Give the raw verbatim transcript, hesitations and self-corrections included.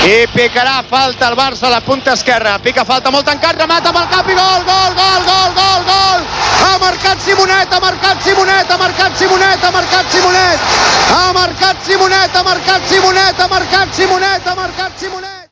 I picarà falta el Barça a la punta esquerra. Pica falta, molt tancat, remata amb el cap i gol, gol, gol, gol, gol, gol! Ha marcat Simonet, ha marcat Simonet, ha marcat Simonet, ha marcat Simonet! Ha marcat Simonet, ha marcat Simonet, ha marcat Simonet, ha marcat Simonet!